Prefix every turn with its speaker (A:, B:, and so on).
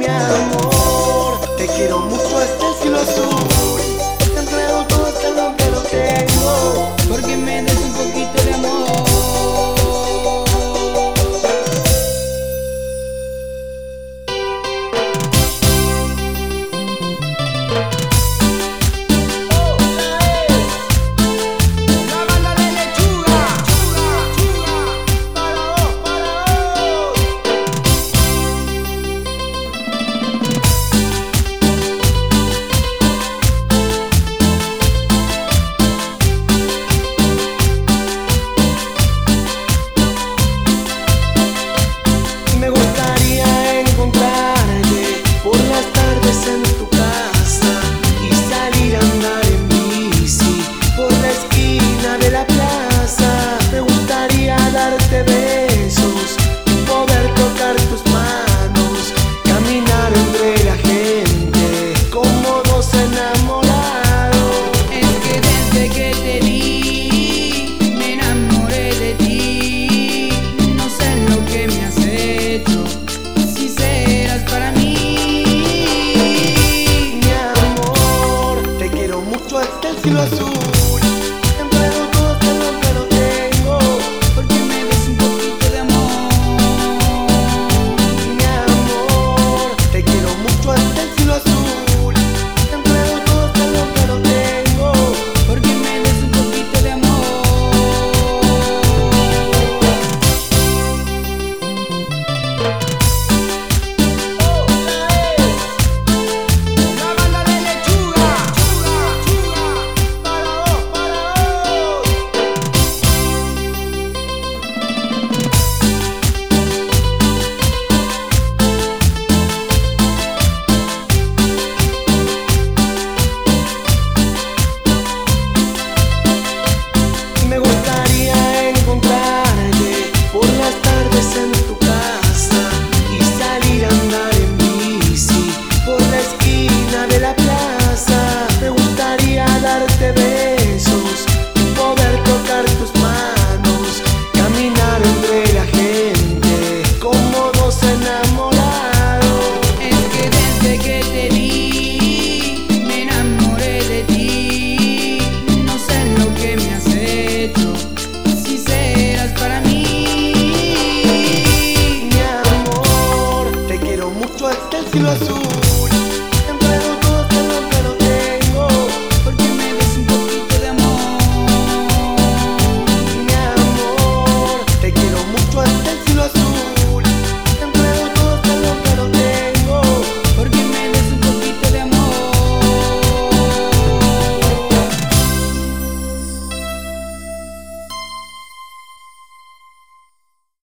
A: Mi amor, te quiero mucho hasta el cielo azul. Te entrego todo hasta lo que lo tengo,
B: porque me des un poquito de amor.
A: Me gustaría encontrarte por las tardes en tu casa y salir a andar en bici por la esquina de la plaza. Me gustaría darte besos y poder tocar tus manos, caminar entre la gente como dos enamorados.
B: Es que desde que te vi me enamoré de ti. No sé lo que me has hecho, si serás para mí.
A: Mi amor, te quiero mucho hasta el cielo azul. Te entrego todo hasta lo que no tengo,
B: Porque me des un poquito de amor.
A: mi amor, te quiero mucho hasta el cielo azul. Te entrego todo hasta lo que no tengo.
B: Porque me des un poquito de amor.
A: La banda de lechuga, para vos, para vos. Me gustaría encontrarte por las tardes en tu casa y salir a andar en bici por la esquina de la plaza. Me gustaría darte besos y poder tocar tus manos, caminar entre la gente como dos enamorados.
B: Es que desde que te vi me enamoré de ti. No sé lo que me has hecho, si serás para mí.
A: Mi amor, te quiero mucho hasta el cielo azul.